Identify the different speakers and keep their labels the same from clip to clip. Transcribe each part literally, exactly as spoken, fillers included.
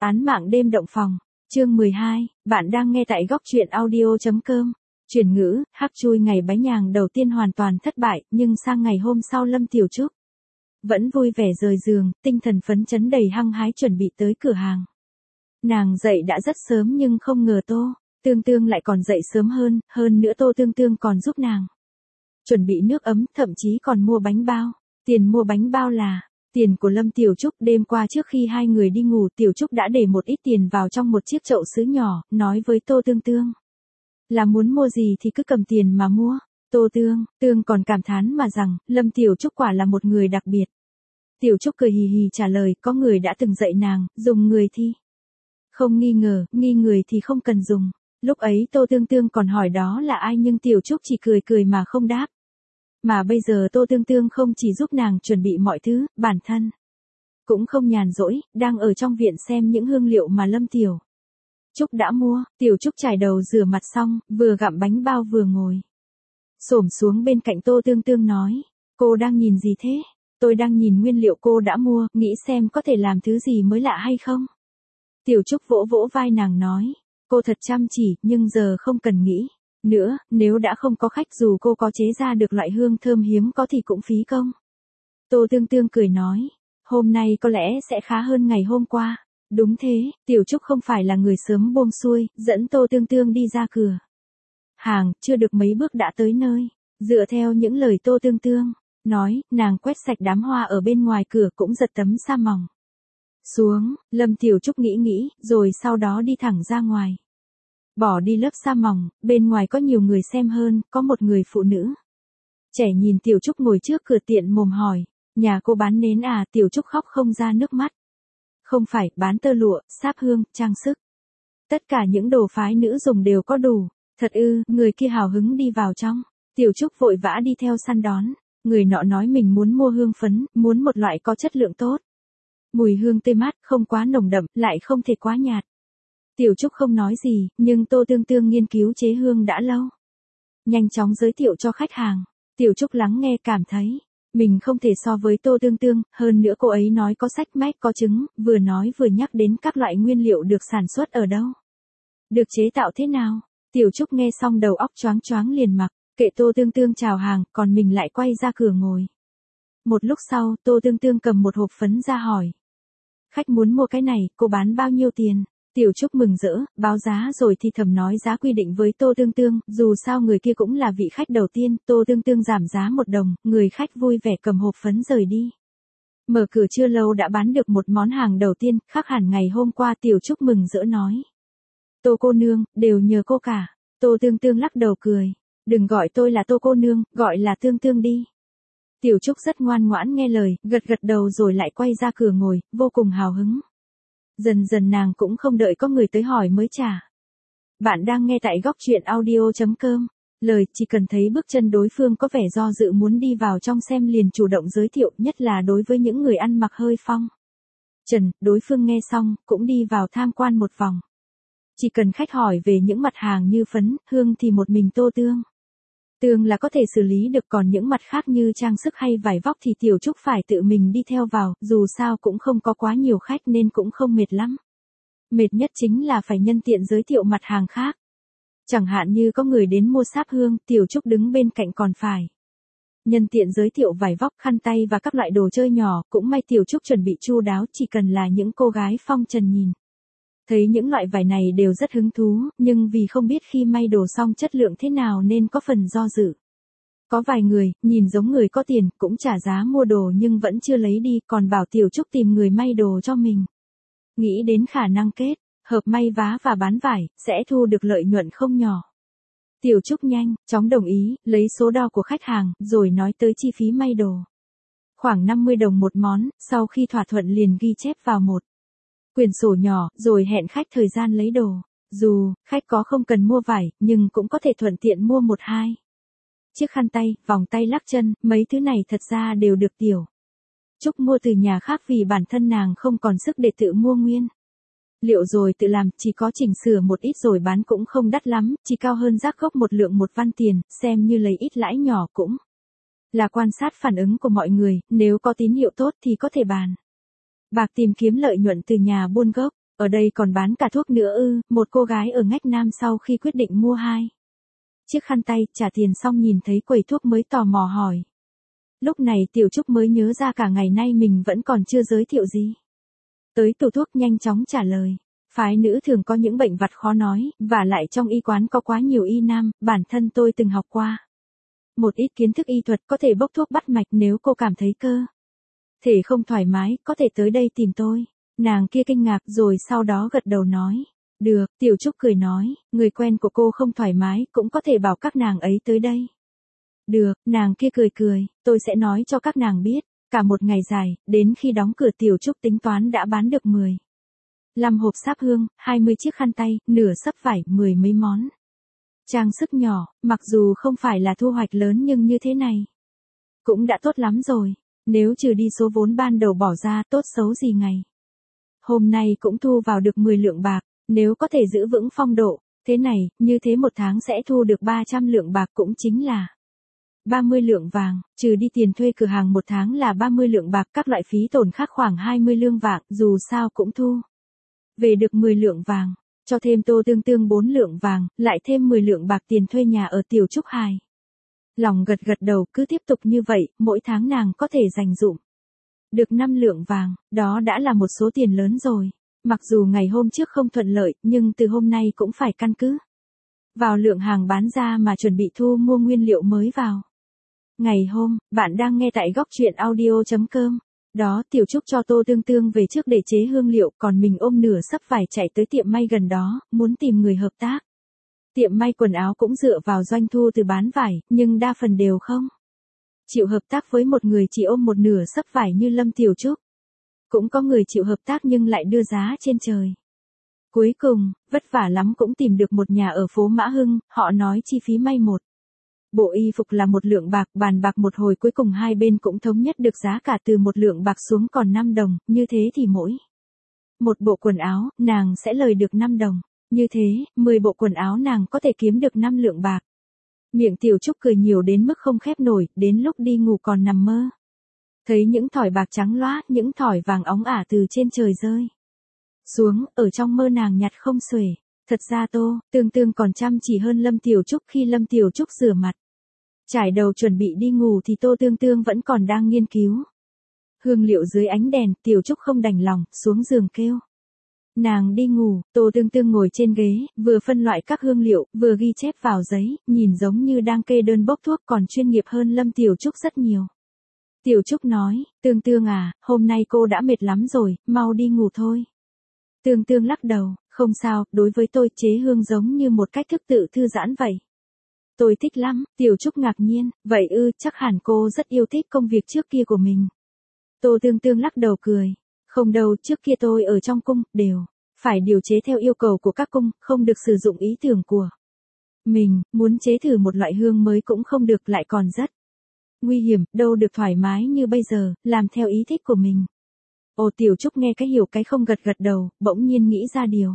Speaker 1: Án mạng đêm động phòng, chương mười hai, bạn đang nghe tại góc truyện audio.com. Chuyển ngữ, hắc chui ngày bái nhàng đầu tiên hoàn toàn thất bại, nhưng sang ngày hôm sau Lâm Tiểu Trúc vẫn vui vẻ rời giường, tinh thần phấn chấn đầy hăng hái chuẩn bị tới cửa hàng. Nàng dậy đã rất sớm nhưng không ngờ Tô Tương Tương lại còn dậy sớm hơn, hơn nữa Tô Tương Tương còn giúp nàng chuẩn bị nước ấm, thậm chí còn mua bánh bao. Tiền mua bánh bao là tiền của Lâm Tiểu Trúc. Đêm qua trước khi hai người đi ngủ, Tiểu Trúc đã để một ít tiền vào trong một chiếc chậu sứ nhỏ, nói với Tô Tương Tương là muốn mua gì thì cứ cầm tiền mà mua. Tô Tương Tương còn cảm thán mà rằng, Lâm Tiểu Trúc quả là một người đặc biệt. Tiểu Trúc cười hì hì trả lời, có người đã từng dạy nàng, dùng người thì không nghi ngờ, nghi người thì không cần dùng. Lúc ấy Tô Tương Tương còn hỏi đó là ai, nhưng Tiểu Trúc chỉ cười cười mà không đáp. Mà bây giờ Tô Tương Tương không chỉ giúp nàng chuẩn bị mọi thứ, bản thân cũng không nhàn rỗi, đang ở trong viện xem những hương liệu mà Lâm Tiểu Trúc đã mua. Tiểu Trúc chải đầu rửa mặt xong, vừa gặm bánh bao vừa ngồi xổm xuống bên cạnh Tô Tương Tương nói, cô đang nhìn gì thế? Tôi đang nhìn nguyên liệu cô đã mua, nghĩ xem có thể làm thứ gì mới lạ hay không. Tiểu Trúc vỗ vỗ vai nàng nói, cô thật chăm chỉ, nhưng giờ không cần nghĩ nữa, nếu đã không có khách, dù cô có chế ra được loại hương thơm hiếm có thì cũng phí công. Tô Tương Tương cười nói, hôm nay có lẽ sẽ khá hơn ngày hôm qua. Đúng thế, Tiểu Trúc không phải là người sớm buông xuôi, dẫn Tô Tương Tương đi ra cửa hàng, chưa được mấy bước đã tới nơi. Dựa theo những lời Tô Tương Tương nói, nàng quét sạch đám hoa ở bên ngoài cửa, cũng giật tấm sa mỏng xuống. Lâm Tiểu Trúc nghĩ nghĩ, rồi sau đó đi thẳng ra ngoài. Bỏ đi lớp sa mỏng, bên ngoài có nhiều người xem hơn, có một người phụ nữ trẻ nhìn Tiểu Trúc ngồi trước cửa tiện mồm hỏi, nhà cô bán nến à? Tiểu Trúc khóc không ra nước mắt. Không phải, bán tơ lụa, sáp hương, trang sức. Tất cả những đồ phái nữ dùng đều có đủ. Thật ư? Người kia hào hứng đi vào trong. Tiểu Trúc vội vã đi theo săn đón. Người nọ nói mình muốn mua hương phấn, muốn một loại có chất lượng tốt. Mùi hương tươi mát, không quá nồng đậm, lại không thể quá nhạt. Tiểu Trúc không nói gì, nhưng Tô Tương Tương nghiên cứu chế hương đã lâu. Nhanh chóng giới thiệu cho khách hàng. Tiểu Trúc lắng nghe cảm thấy mình không thể so với Tô Tương Tương, hơn nữa cô ấy nói có sách mách có chứng, vừa nói vừa nhắc đến các loại nguyên liệu được sản xuất ở đâu, được chế tạo thế nào. Tiểu Trúc nghe xong đầu óc choáng choáng liền mặc kệ Tô Tương Tương chào hàng, còn mình lại quay ra cửa ngồi. Một lúc sau, Tô Tương Tương cầm một hộp phấn ra hỏi, khách muốn mua cái này, cô bán bao nhiêu tiền? Tiểu Trúc mừng rỡ, báo giá rồi thì thầm nói giá quy định với Tô Tương Tương, dù sao người kia cũng là vị khách đầu tiên. Tô Tương Tương giảm giá một đồng, người khách vui vẻ cầm hộp phấn rời đi. Mở cửa chưa lâu đã bán được một món hàng đầu tiên, khác hẳn ngày hôm qua. Tiểu Trúc mừng rỡ nói, Tô cô nương, đều nhờ cô cả. Tô Tương Tương lắc đầu cười, đừng gọi tôi là Tô cô nương, gọi là Tương Tương đi. Tiểu Trúc rất ngoan ngoãn nghe lời, gật gật đầu rồi lại quay ra cửa ngồi, vô cùng hào hứng. Dần dần nàng cũng không đợi có người tới hỏi mới trả. Bạn đang nghe tại góc truyện audio.com. Lời chỉ cần thấy bước chân đối phương có vẻ do dự muốn đi vào trong xem liền chủ động giới thiệu, nhất là đối với những người ăn mặc hơi phong trần. Đối phương nghe xong, cũng đi vào tham quan một vòng. Chỉ cần khách hỏi về những mặt hàng như phấn, hương thì một mình Tô Tương Tương là có thể xử lý được, còn những mặt khác như trang sức hay vải vóc thì Tiểu Trúc phải tự mình đi theo vào, dù sao cũng không có quá nhiều khách nên cũng không mệt lắm. Mệt nhất chính là phải nhân tiện giới thiệu mặt hàng khác. Chẳng hạn như có người đến mua sáp hương, Tiểu Trúc đứng bên cạnh còn phải nhân tiện giới thiệu vải vóc, khăn tay và các loại đồ chơi nhỏ. Cũng may Tiểu Trúc chuẩn bị chu đáo, chỉ cần là những cô gái phong trần nhìn thấy những loại vải này đều rất hứng thú, nhưng vì không biết khi may đồ xong chất lượng thế nào nên có phần do dự. Có vài người, nhìn giống người có tiền, cũng trả giá mua đồ nhưng vẫn chưa lấy đi, còn bảo Tiểu Trúc tìm người may đồ cho mình. Nghĩ đến khả năng kết hợp may vá và bán vải, sẽ thu được lợi nhuận không nhỏ. Tiểu Trúc nhanh chóng đồng ý, lấy số đo của khách hàng, rồi nói tới chi phí may đồ. Khoảng năm mươi đồng một món, sau khi thỏa thuận liền ghi chép vào một quyển sổ nhỏ, rồi hẹn khách thời gian lấy đồ. Dù khách có không cần mua vải, nhưng cũng có thể thuận tiện mua một hai chiếc khăn tay, vòng tay lắc chân, mấy thứ này thật ra đều được Tiểu Trúc mua từ nhà khác vì bản thân nàng không còn sức để tự mua nguyên liệu rồi tự làm, chỉ có chỉnh sửa một ít rồi bán cũng không đắt lắm, chỉ cao hơn rác gốc một lượng một văn tiền, xem như lấy ít lãi nhỏ. Cũng là quan sát phản ứng của mọi người, nếu có tín hiệu tốt thì có thể bàn bạc tìm kiếm lợi nhuận từ nhà buôn gốc. Ở đây còn bán cả thuốc nữa ư? Một cô gái ở ngách Nam sau khi quyết định mua hai chiếc khăn tay, trả tiền xong nhìn thấy quầy thuốc mới tò mò hỏi. Lúc này Tiểu Trúc mới nhớ ra cả ngày nay mình vẫn còn chưa giới thiệu gì. Tới tủ thuốc nhanh chóng trả lời. Phái nữ thường có những bệnh vặt khó nói, và lại trong y quán có quá nhiều y nam, bản thân tôi từng học qua một ít kiến thức y thuật, có thể bốc thuốc bắt mạch nếu cô cảm thấy cơ thể không thoải mái, có thể tới đây tìm tôi. Nàng kia kinh ngạc rồi sau đó gật đầu nói. Được, Tiểu Trúc cười nói, người quen của cô không thoải mái, cũng có thể bảo các nàng ấy tới đây. Được, nàng kia cười cười, tôi sẽ nói cho các nàng biết. Cả một ngày dài, đến khi đóng cửa Tiểu Trúc tính toán đã bán được mười lăm hộp sáp hương, hai mươi chiếc khăn tay, nửa xấp vải, mười mấy món trang sức nhỏ, mặc dù không phải là thu hoạch lớn nhưng như thế này cũng đã tốt lắm rồi. Nếu trừ đi số vốn ban đầu bỏ ra, tốt xấu gì ngày hôm nay cũng thu vào được mười lượng bạc, nếu có thể giữ vững phong độ, thế này, như thế một tháng sẽ thu được ba trăm lượng bạc cũng chính là ba mươi lượng vàng, trừ đi tiền thuê cửa hàng một tháng là ba mươi lượng bạc, các loại phí tổn khác khoảng hai mươi lương vàng, dù sao cũng thu về được mười lượng vàng, cho thêm Tô Tương Tương bốn lượng vàng, lại thêm mười lượng bạc tiền thuê nhà ở Tiểu Trúc hài lòng gật gật đầu, cứ tiếp tục như vậy, mỗi tháng nàng có thể dành dụm được năm lượng vàng, đó đã là một số tiền lớn rồi. Mặc dù ngày hôm trước không thuận lợi, nhưng từ hôm nay cũng phải căn cứ vào lượng hàng bán ra mà chuẩn bị thu mua nguyên liệu mới vào. Ngày hôm, bạn đang nghe tại góc truyện audio chấm com. Đó, Tiểu Trúc cho Tô Tương Tương về trước để chế hương liệu, còn mình ôm nửa xấp vải chạy tới tiệm may gần đó, muốn tìm người hợp tác. Tiệm may quần áo cũng dựa vào doanh thu từ bán vải, nhưng đa phần đều không chịu hợp tác với một người chỉ ôm một nửa xấp vải như Lâm Tiểu Trúc. Cũng có người chịu hợp tác nhưng lại đưa giá trên trời. Cuối cùng, vất vả lắm cũng tìm được một nhà ở phố Mã Hưng, họ nói chi phí may một bộ y phục là một lượng bạc, bàn bạc một hồi cuối cùng hai bên cũng thống nhất được giá cả từ một lượng bạc xuống còn năm đồng, như thế thì mỗi một bộ quần áo, nàng sẽ lời được năm đồng. Như thế, mười bộ quần áo nàng có thể kiếm được năm lượng bạc. Miệng Tiểu Trúc cười nhiều đến mức không khép nổi, đến lúc đi ngủ còn nằm mơ. Thấy những thỏi bạc trắng loá, những thỏi vàng óng ả từ trên trời rơi xuống, ở trong mơ nàng nhặt không xuể. Thật ra Tô Tương Tương còn chăm chỉ hơn Lâm Tiểu Trúc, khi Lâm Tiểu Trúc rửa mặt trải đầu chuẩn bị đi ngủ thì Tô Tương Tương vẫn còn đang nghiên cứu hương liệu dưới ánh đèn. Tiểu Trúc không đành lòng, xuống giường kêu nàng đi ngủ. Tô Tương Tương ngồi trên ghế, vừa phân loại các hương liệu, vừa ghi chép vào giấy, nhìn giống như đang kê đơn bốc thuốc, còn chuyên nghiệp hơn Lâm Tiểu Trúc rất nhiều. Tiểu Trúc nói, Tương Tương à, hôm nay cô đã mệt lắm rồi, mau đi ngủ thôi. Tương Tương lắc đầu, không sao, đối với tôi chế hương giống như một cách thức tự thư giãn vậy. Tôi thích lắm. Tiểu Trúc ngạc nhiên, vậy ư, chắc hẳn cô rất yêu thích công việc trước kia của mình. Tô Tương Tương lắc đầu cười. Không đâu, trước kia tôi ở trong cung, đều phải điều chế theo yêu cầu của các cung, không được sử dụng ý tưởng của mình, muốn chế thử một loại hương mới cũng không được, lại còn rất nguy hiểm, đâu được thoải mái như bây giờ, làm theo ý thích của mình. Ồ, Tiểu Trúc nghe cái hiểu cái không gật gật đầu, bỗng nhiên nghĩ ra điều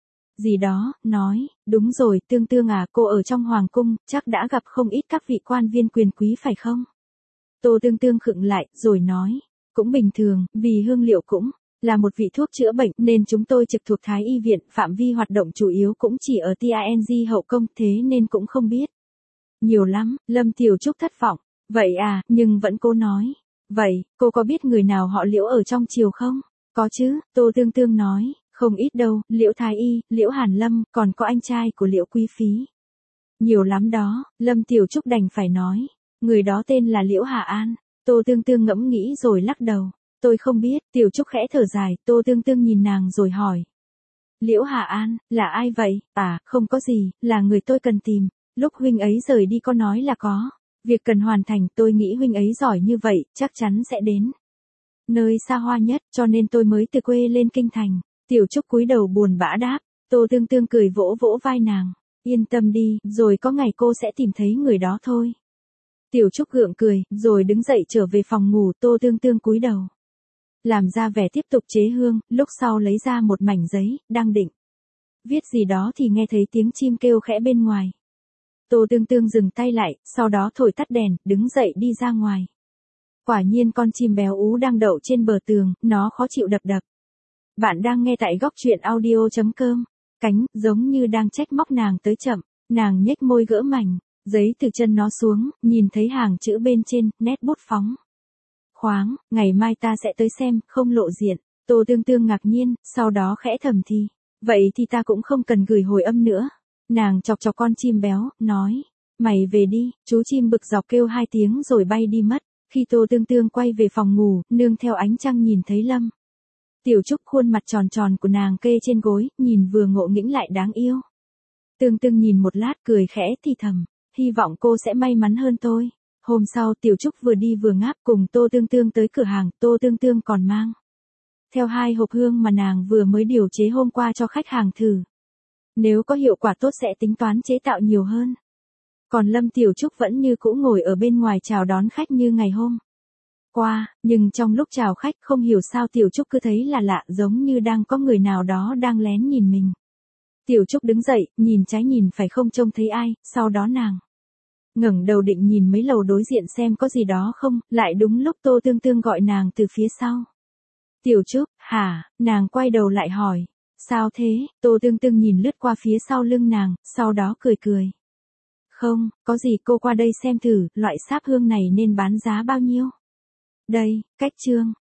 Speaker 1: gì đó, nói, đúng rồi, Tương Tương à, cô ở trong hoàng cung, chắc đã gặp không ít các vị quan viên quyền quý phải không? Tô Tương Tương khựng lại, rồi nói, cũng bình thường, vì hương liệu cũng là một vị thuốc chữa bệnh, nên chúng tôi trực thuộc Thái Y viện, phạm vi hoạt động chủ yếu cũng chỉ ở Tang hậu công, thế nên cũng không biết nhiều lắm. Lâm Tiểu Trúc thất vọng, vậy à, nhưng vẫn cố nói, vậy, cô có biết người nào họ Liễu ở trong triều không? Có chứ, Tô Tương Tương nói, không ít đâu, Liễu Thái Y, Liễu Hàn Lâm, còn có anh trai của Liễu Quý Phí. Nhiều lắm đó. Lâm Tiểu Trúc đành phải nói, người đó tên là Liễu Hà An. Tô Tương Tương ngẫm nghĩ rồi lắc đầu, tôi không biết. Tiểu Trúc khẽ thở dài, Tô Tương Tương nhìn nàng rồi hỏi, Liễu Hà An, là ai vậy? À, không có gì, là người tôi cần tìm. Lúc huynh ấy rời đi có nói là có việc cần hoàn thành, tôi nghĩ huynh ấy giỏi như vậy, chắc chắn sẽ đến nơi xa hoa nhất, cho nên tôi mới từ quê lên kinh thành. Tiểu Trúc cúi đầu buồn bã đáp. Tô Tương Tương cười vỗ vỗ vai nàng, yên tâm đi, rồi có ngày cô sẽ tìm thấy người đó thôi. Tiểu Trúc gượng cười, rồi đứng dậy trở về phòng ngủ. Tô Tương Tương cúi đầu làm ra vẻ tiếp tục chế hương, lúc sau lấy ra một mảnh giấy, đang định viết gì đó thì nghe thấy tiếng chim kêu khẽ bên ngoài. Tô Tương Tương dừng tay lại, sau đó thổi tắt đèn, đứng dậy đi ra ngoài. Quả nhiên con chim béo ú đang đậu trên bờ tường, nó khó chịu đập đập Bạn đang nghe tại góc truyện audio.com. Cánh, giống như đang trách móc nàng tới chậm. Nàng nhếch môi gỡ mảnh, giấy từ chân nó xuống, nhìn thấy hàng chữ bên trên, nét bút phóng. Khoáng, ngày mai ta sẽ tới xem, không lộ diện. Tô Tương Tương ngạc nhiên, sau đó khẽ thầm thì. Vậy thì ta cũng không cần gửi hồi âm nữa. Nàng chọc chọc con chim béo, nói. Mày về đi, chú chim bực dọc kêu hai tiếng rồi bay đi mất. Khi Tô Tương Tương quay về phòng ngủ, nương theo ánh trăng nhìn thấy Lâm Tiểu Trúc khuôn mặt tròn tròn của nàng kê trên gối, nhìn vừa ngộ nghĩnh lại đáng yêu. Tương Tương nhìn một lát cười khẽ thì thầm, hy vọng cô sẽ may mắn hơn tôi. Hôm sau Tiểu Trúc vừa đi vừa ngáp cùng Tô Tương Tương tới cửa hàng, Tô Tương Tương còn mang theo hai hộp hương mà nàng vừa mới điều chế hôm qua cho khách hàng thử. Nếu có hiệu quả tốt sẽ tính toán chế tạo nhiều hơn. Còn Lâm Tiểu Trúc vẫn như cũ ngồi ở bên ngoài chào đón khách như ngày hôm qua, nhưng trong lúc chào khách không hiểu sao Tiểu Trúc cứ thấy là lạ, giống như đang có người nào đó đang lén nhìn mình. Tiểu Trúc đứng dậy, nhìn trái nhìn phải không trông thấy ai, sau đó nàng ngẩng đầu định nhìn mấy lầu đối diện xem có gì đó không, lại đúng lúc Tô Tương Tương gọi nàng từ phía sau. Tiểu Trúc, hả, nàng quay đầu lại hỏi, sao thế, Tô Tương Tương nhìn lướt qua phía sau lưng nàng, sau đó cười cười. Không, có gì, cô qua đây xem thử, loại sáp hương này nên bán giá bao nhiêu? Đây, cách chương.